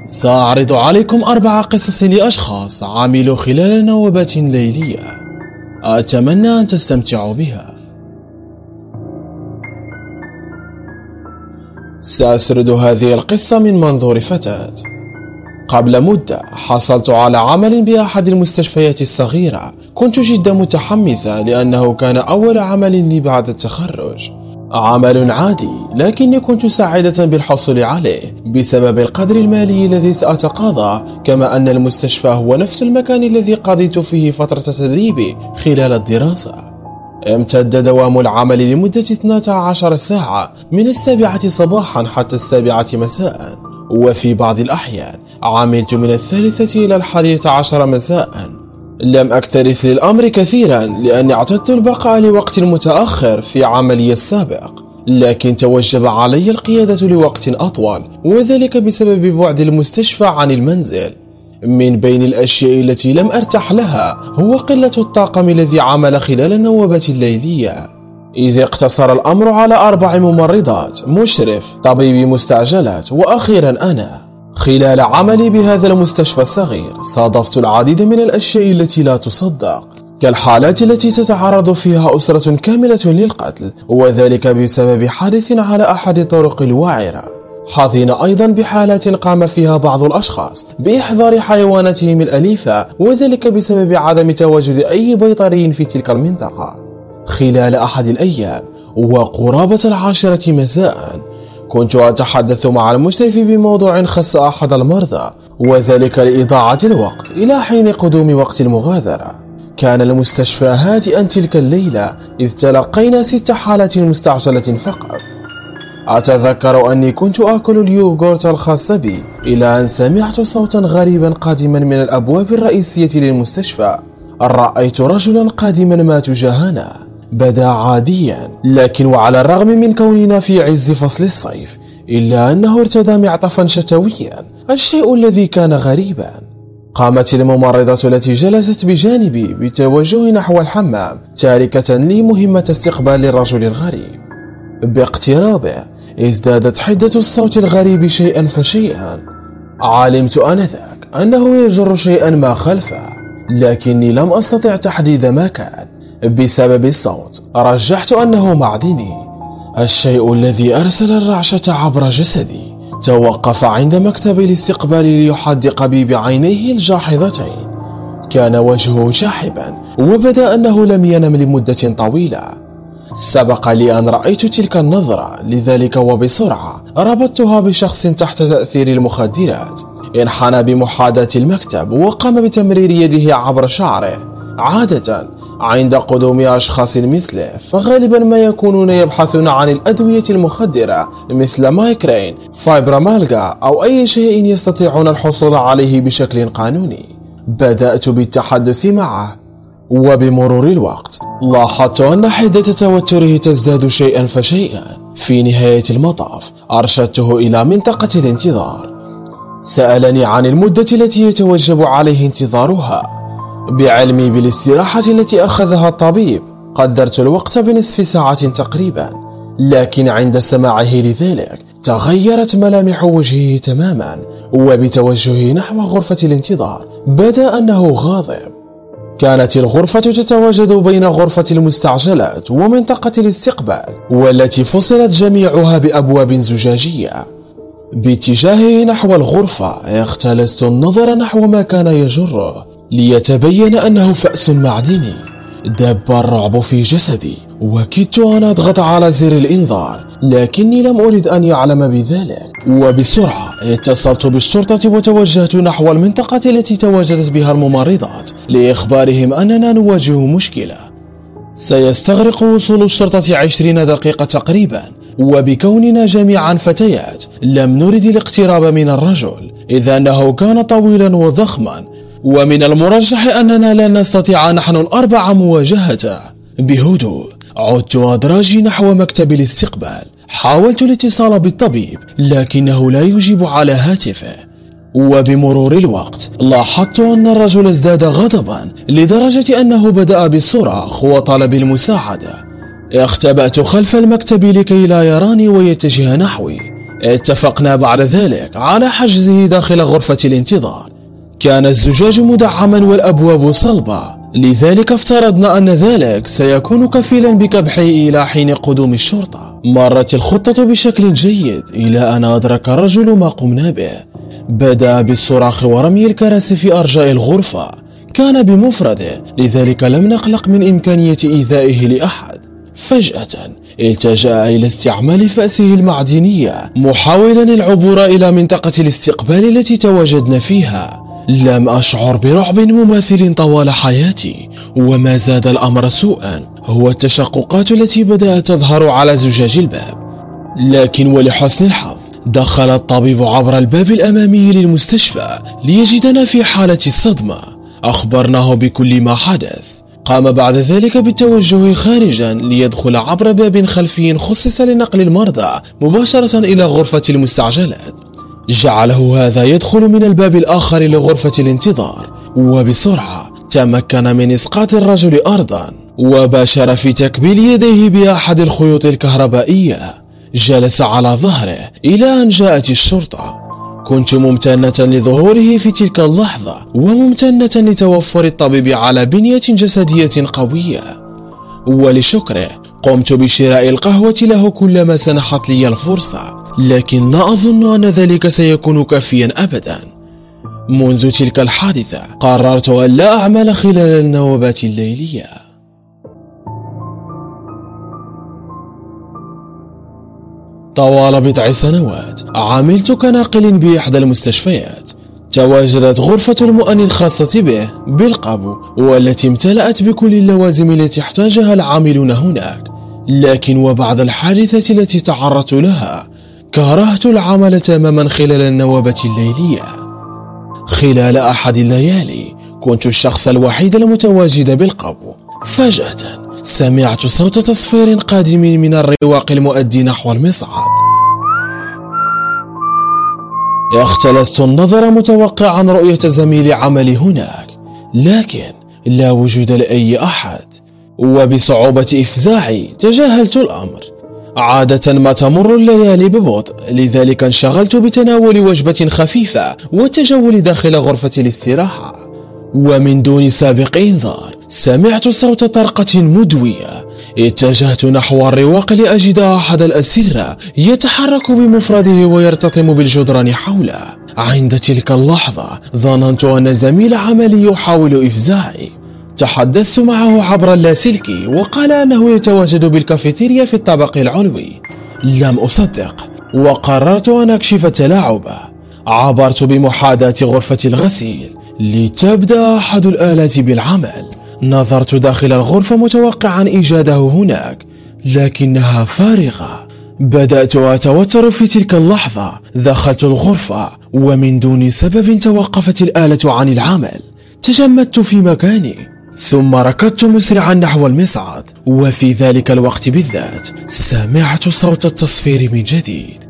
سأعرض عليكم 4 قصص لأشخاص عملوا خلال نوبات ليلية. أتمنى أن تستمتعوا بها. سأسرد هذه القصة من منظور فتاة. قبل مدة حصلت على عمل بأحد المستشفيات الصغيرة. كنت جدا متحمسة لأنه كان أول عمل لي بعد التخرج. عمل عادي، لكني كنت سعيدة بالحصول عليه بسبب القدر المالي الذي سأتقاضى، كما أن المستشفى هو نفس المكان الذي قضيت فيه فترة تدريبي خلال الدراسة. امتد دوام العمل لمدة 12 ساعة من 7 صباحا حتى 7 مساء، وفي بعض الأحيان عملت من 3 إلى 11 مساء. لم أكترث للأمر كثيرا لأني اعتدت البقاء لوقت متأخر في عملي السابق، لكن توجب علي القيادة لوقت أطول، وذلك بسبب بعد المستشفى عن المنزل. من بين الأشياء التي لم أرتاح لها هو قلة الطاقم الذي عمل خلال النوبات الليلية، إذ اقتصر الأمر على 4 ممرضات، مشرف، طبيب مستعجلات، وأخيرا أنا. خلال عملي بهذا المستشفى الصغير صادفت العديد من الأشياء التي لا تصدق، كالحالات التي تتعرض فيها أسرة كاملة للقتل، وذلك بسبب حادث على أحد الطرق الوعرة. حظينا أيضا بحالات قام فيها بعض الأشخاص بإحضار حيواناتهم الأليفة، وذلك بسبب عدم تواجد أي بيطري في تلك المنطقة. خلال أحد الأيام وقرابة 10 مساء كنت أتحدث مع المشرف بموضوع خص أحد المرضى، وذلك لإضاعة الوقت إلى حين قدوم وقت المغادرة. كان المستشفى هادئا تلك الليلة، إذ تلقينا 6 حالات مستعجلة فقط. أتذكر أني كنت آكل اليوغورت الخاص بي إلى أن سمعت صوتا غريبا قادما من الأبواب الرئيسية للمستشفى. رأيت رجلا قادما ما تجاهنا. بدا عاديا، لكن وعلى الرغم من كوننا في عز فصل الصيف إلا أنه ارتدى معطفا شتويا، الشيء الذي كان غريبا. قامت الممرضة التي جلست بجانبي بتوجه نحو الحمام، تاركة لي مهمة استقبال الرجل الغريب. باقترابه ازدادت حدة الصوت الغريب شيئا فشيئا. علمت آنذاك أنه يجر شيئا ما خلفه، لكني لم أستطع تحديد ما كان. بسبب الصوت رجحت أنه معدني. الشيء الذي أرسل الرعشة عبر جسدي توقف عند مكتب الاستقبال ليحدق بي بعينيه الجاحظتين. كان وجهه شاحبا، وبدا أنه لم ينم لمدة طويلة. سبق لي أن رأيت تلك النظرة، لذلك وبسرعة ربطتها بشخص تحت تأثير المخدرات. انحنى بمحاذاة المكتب وقام بتمرير يده عبر شعره. عادة عند قدوم أشخاص مثله فغالبا ما يكونون يبحثون عن الأدوية المخدرة مثل مايكرين، فايبرامالغا أو أي شيء يستطيعون الحصول عليه بشكل قانوني. بدأت بالتحدث معه، وبمرور الوقت لاحظت أن حدة توتره تزداد شيئا فشيئا. في نهاية المطاف أرشدته إلى منطقة الانتظار. سألني عن المدة التي يتوجب عليه انتظارها. بعلمي بالاستراحة التي أخذها الطبيب قدرت الوقت بنصف ساعة تقريبا، لكن عند سماعه لذلك تغيرت ملامح وجهه تماما، وبتوجهه نحو غرفة الانتظار بدا أنه غاضب. كانت الغرفة تتواجد بين غرفة المستعجلات ومنطقة الاستقبال، والتي فصلت جميعها بأبواب زجاجية. باتجاهه نحو الغرفة اختلست النظر نحو ما كان يجره ليتبين أنه فأس معدني. دب الرعب في جسدي، وكدت أن أضغط على زر الإنذار، لكني لم أرد أن يعلم بذلك. وبسرعة اتصلت بالشرطة وتوجهت نحو المنطقة التي تواجدت بها الممرضات لإخبارهم أننا نواجه مشكلة. سيستغرق وصول الشرطة 20 دقيقة تقريبا، وبكوننا جميعا فتيات لم نرد الاقتراب من الرجل، إذ أنه كان طويلا وضخما، ومن المرجح أننا لن نستطيع نحن الأربعة مواجهته. بهدوء عدت أدراجي نحو مكتب الاستقبال. حاولت الاتصال بالطبيب، لكنه لا يجيب على هاتفه. وبمرور الوقت لاحظت أن الرجل ازداد غضبا لدرجة أنه بدأ بالصراخ وطلب المساعدة. اختبأت خلف المكتب لكي لا يراني ويتجه نحوي. اتفقنا بعد ذلك على حجزه داخل غرفة الانتظار. كان الزجاج مدعما والأبواب صلبة، لذلك افترضنا أن ذلك سيكون كفيلا بكبحه إلى حين قدوم الشرطة. مرت الخطة بشكل جيد إلى أن أدرك الرجل ما قمنا به. بدأ بالصراخ ورمي الكراسي في أرجاء الغرفة. كان بمفرده، لذلك لم نقلق من إمكانية إيذائه لأحد. فجأة التجأ إلى استعمال فأسه المعدنية محاولا العبور إلى منطقة الاستقبال التي تواجدنا فيها. لم أشعر برعب مماثل طوال حياتي، وما زاد الأمر سوءا هو التشققات التي بدأت تظهر على زجاج الباب. لكن ولحسن الحظ دخل الطبيب عبر الباب الأمامي للمستشفى ليجدنا في حالة الصدمة. أخبرناه بكل ما حدث. قام بعد ذلك بالتوجه خارجا ليدخل عبر باب خلفي خصص لنقل المرضى مباشرة إلى غرفة المستعجلات. جعله هذا يدخل من الباب الآخر لغرفة الانتظار، وبسرعة تمكن من إسقاط الرجل أرضا وباشر في تكبيل يديه بأحد الخيوط الكهربائية. جلس على ظهره إلى أن جاءت الشرطة. كنت ممتنة لظهوره في تلك اللحظة، وممتنة لتوفر الطبيب على بنية جسدية قوية. ولشكره قمت بشراء القهوة له كلما سنحت لي الفرصة، لكن لا أظن أن ذلك سيكون كافيا أبدا. منذ تلك الحادثة قررت أن لا أعمل خلال النوبات الليلية. طوال بضع سنوات عملت كناقل بإحدى المستشفيات. تواجدت غرفة المؤن الخاصة به بالقبو، والتي امتلأت بكل اللوازم التي احتاجها العاملون هناك. لكن وبعد الحادثة التي تعرضت لها كرهت العمل تماما خلال النوبة الليلية. خلال أحد الليالي كنت الشخص الوحيد المتواجد بالقبو. فجأة سمعت صوت تصفير قادم من الرواق المؤدي نحو المصعد. اختلست النظر متوقعا رؤية زميل عملي هناك، لكن لا وجود لأي أحد. وبصعوبة إفزاعي تجاهلت الأمر. عادة ما تمر الليالي ببطء، لذلك انشغلت بتناول وجبة خفيفة والتجول داخل غرفة الاستراحة. ومن دون سابق إنذار سمعت صوت طرقة مدوية. اتجهت نحو الرواق لأجد أحد الأسرة يتحرك بمفرده ويرتطم بالجدران حوله. عند تلك اللحظة ظننت أن زميل عملي يحاول إفزاعي. تحدثت معه عبر اللاسلكي وقال أنه يتواجد بالكافيتيريا في الطابق العلوي. لم أصدق وقررت أن أكشف تلاعبه. عبرت بمحاذاة غرفة الغسيل لتبدأ أحد الآلات بالعمل. نظرت داخل الغرفة متوقعا إيجاده هناك، لكنها فارغة. بدأت أتوتر في تلك اللحظة. دخلت الغرفة ومن دون سبب توقفت الآلة عن العمل. تجمدت في مكاني ثم ركضت مسرعا نحو المصعد، وفي ذلك الوقت بالذات سمعت صوت التصفير من جديد.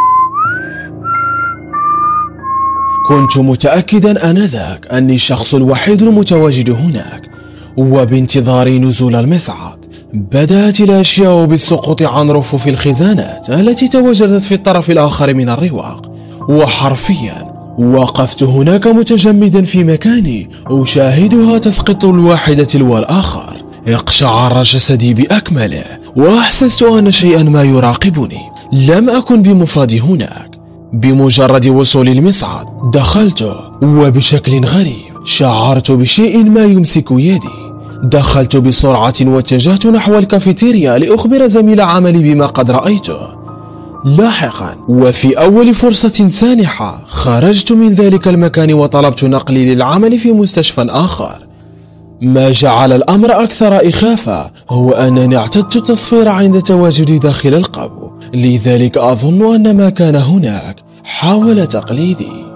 كنت متأكدا آنذاك أني الشخص الوحيد المتواجد هناك، وبانتظار نزول المصعد بدأت الأشياء بالسقوط عن رفوف الخزانات التي تواجدت في الطرف الآخر من الرواق. وحرفيا وقفت هناك متجمدا في مكاني أشاهدها تسقط الواحدة تلو الآخر. اقشعر جسدي بأكمله وأحسست أن شيئا ما يراقبني. لم أكن بمفردي هناك. بمجرد وصول المصعد دخلته، وبشكل غريب شعرت بشيء ما يمسك يدي. دخلت بسرعة واتجهت نحو الكافيتيريا لأخبر زميل عملي بما قد رأيته. لاحقا وفي أول فرصة سانحة خرجت من ذلك المكان وطلبت نقلي للعمل في مستشفى آخر. ما جعل الأمر أكثر إخافة هو أنني اعتدت التصفير عند تواجدي داخل القبو، لذلك أظن أن ما كان هناك حاول تقليدي.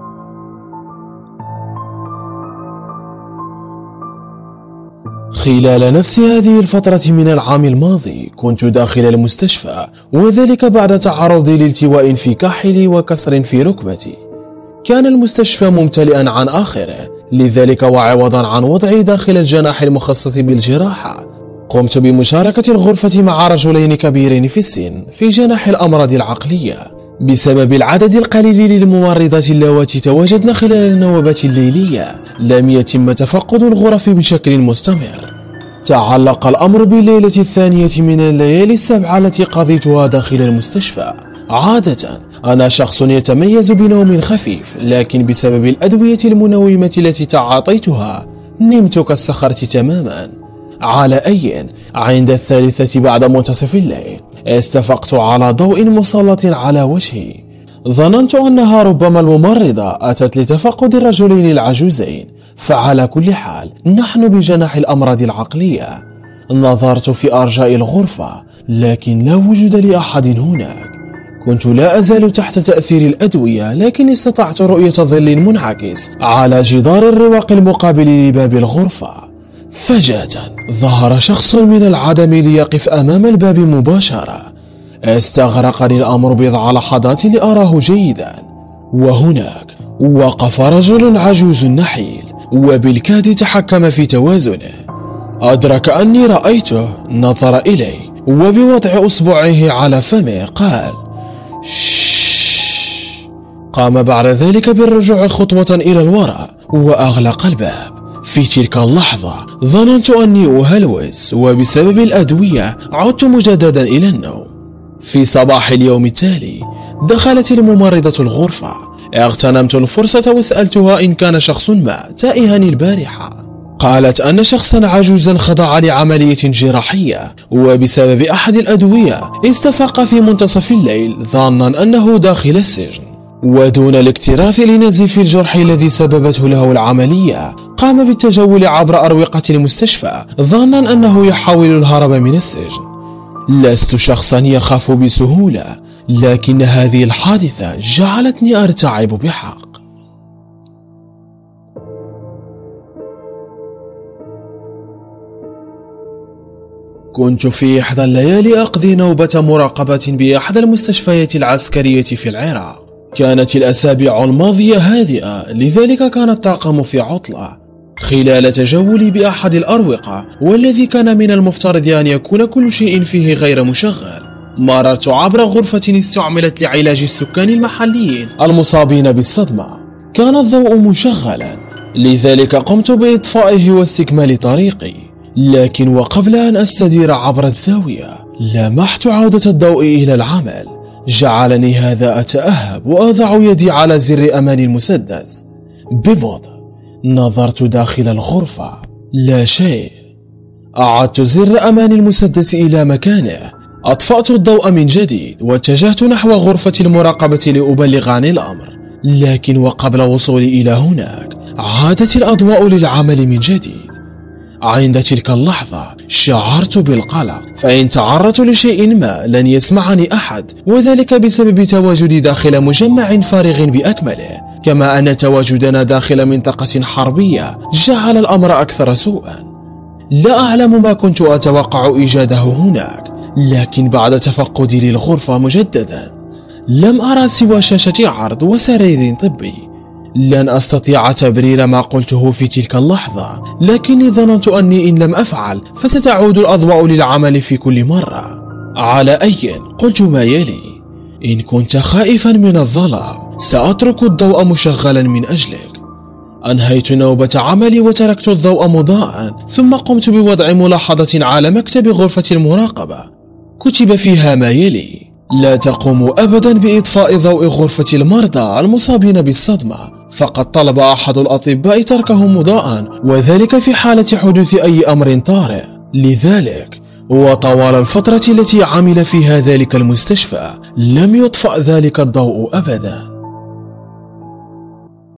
خلال نفس هذه الفترة من العام الماضي كنت داخل المستشفى، وذلك بعد تعرضي لالتواء في كاحلي وكسر في ركبتي. كان المستشفى ممتلئا عن آخره، لذلك وعوضا عن وضعي داخل الجناح المخصص بالجراحة قمت بمشاركة الغرفة مع رجلين كبيرين في السن في جناح الأمراض العقلية. بسبب العدد القليل للممرضات اللواتي تواجدن خلال النوبات الليلية، لم يتم تفقد الغرف بشكل مستمر. تعلق الأمر بالليلة الثانية من الليالي السبعة التي قضيتها داخل المستشفى. عادة أنا شخص يتميز بنوم خفيف، لكن بسبب الأدوية المنومة التي تعاطيتها نمت كالصخرة تماما. على أي، عند 3 بعد منتصف الليل استفقت على ضوء مسلط على وجهي. ظننت أنها ربما الممرضة أتت لتفقد الرجلين العجوزين، فعلى كل حال نحن بجناح الأمراض العقلية. نظرت في أرجاء الغرفة لكن لا وجود لأحد هناك. كنت لا أزال تحت تأثير الأدوية، لكن استطعت رؤية ظل منعكس على جدار الرواق المقابل لباب الغرفة. فجأة ظهر شخص من العدم ليقف أمام الباب مباشرة. استغرقني الأمر بضع لحظات لأراه جيدا، وهناك وقف رجل عجوز نحيل وبالكاد تحكم في توازنه. أدرك أني رأيته، نظر إلي وبوضع أصبعه على فمه قال شش. قام بعد ذلك بالرجوع خطوة إلى الوراء وأغلق الباب. في تلك اللحظة ظننت أني أهلوس، وبسبب الأدوية عدت مجددا إلى النوم. في صباح اليوم التالي دخلت الممرضة الغرفة. اغتنمت الفرصة وسألتها إن كان شخص ما تائها البارحة. قالت أن شخصا عجوزا خضع لعملية جراحية، وبسبب أحد الأدوية استفاق في منتصف الليل ظانا أنه داخل السجن. ودون الاكتراث لنزيف الجرح الذي سببته له العملية، قام بالتجول عبر أروقة المستشفى ظانا أنه يحاول الهرب من السجن. لست شخصا يخاف بسهولة، لكن هذه الحادثة جعلتني أرتعب بحق. كنت في إحدى الليالي أقضي نوبة مراقبة بأحد المستشفيات العسكرية في العراق. كانت الأسابيع الماضية هادئة، لذلك كان الطاقم في عطلة. خلال تجولي بأحد الأروقة، والذي كان من المفترض أن يكون كل شيء فيه غير مشغل، مررت عبر غرفة استعملت لعلاج السكان المحليين المصابين بالصدمة. كان الضوء مشغلا، لذلك قمت بإطفائه واستكمال طريقي. لكن وقبل أن أستدير عبر الزاوية لمحت عودة الضوء إلى العمل. جعلني هذا أتأهب وأضع يدي على زر أمان المسدس. ببطء نظرت داخل الغرفة، لا شيء. أعدت زر أمان المسدس إلى مكانه، أطفأت الضوء من جديد واتجهت نحو غرفة المراقبة لأبلغ عن الأمر. لكن وقبل وصولي إلى هناك عادت الأضواء للعمل من جديد. عند تلك اللحظة شعرت بالقلق، فإن تعرضت لشيء ما لن يسمعني أحد، وذلك بسبب تواجدي داخل مجمع فارغ بأكمله، كما أن تواجدنا داخل منطقة حربية جعل الأمر أكثر سوءا. لا أعلم ما كنت أتوقع إيجاده هناك، لكن بعد تفقدي للغرفة مجددا لم أرى سوى شاشة عرض وسرير طبي. لن أستطيع تبرير ما قلته في تلك اللحظة، لكني ظننت أني إن لم أفعل فستعود الأضواء للعمل في كل مرة. على أي، قلت ما يلي: إن كنت خائفا من الظلام سأترك الضوء مشغلا من أجلك. أنهيت نوبة عملي وتركت الضوء مضاءً، ثم قمت بوضع ملاحظة على مكتب غرفة المراقبة كتب فيها ما يلي: لا تقوموا أبدا بإطفاء ضوء غرفة المرضى المصابين بالصدمة، فقد طلب أحد الأطباء تركه مضاءً، وذلك في حالة حدوث أي أمر طارئ. لذلك وطوال الفترة التي عمل فيها ذلك المستشفى لم يطفأ ذلك الضوء أبدا.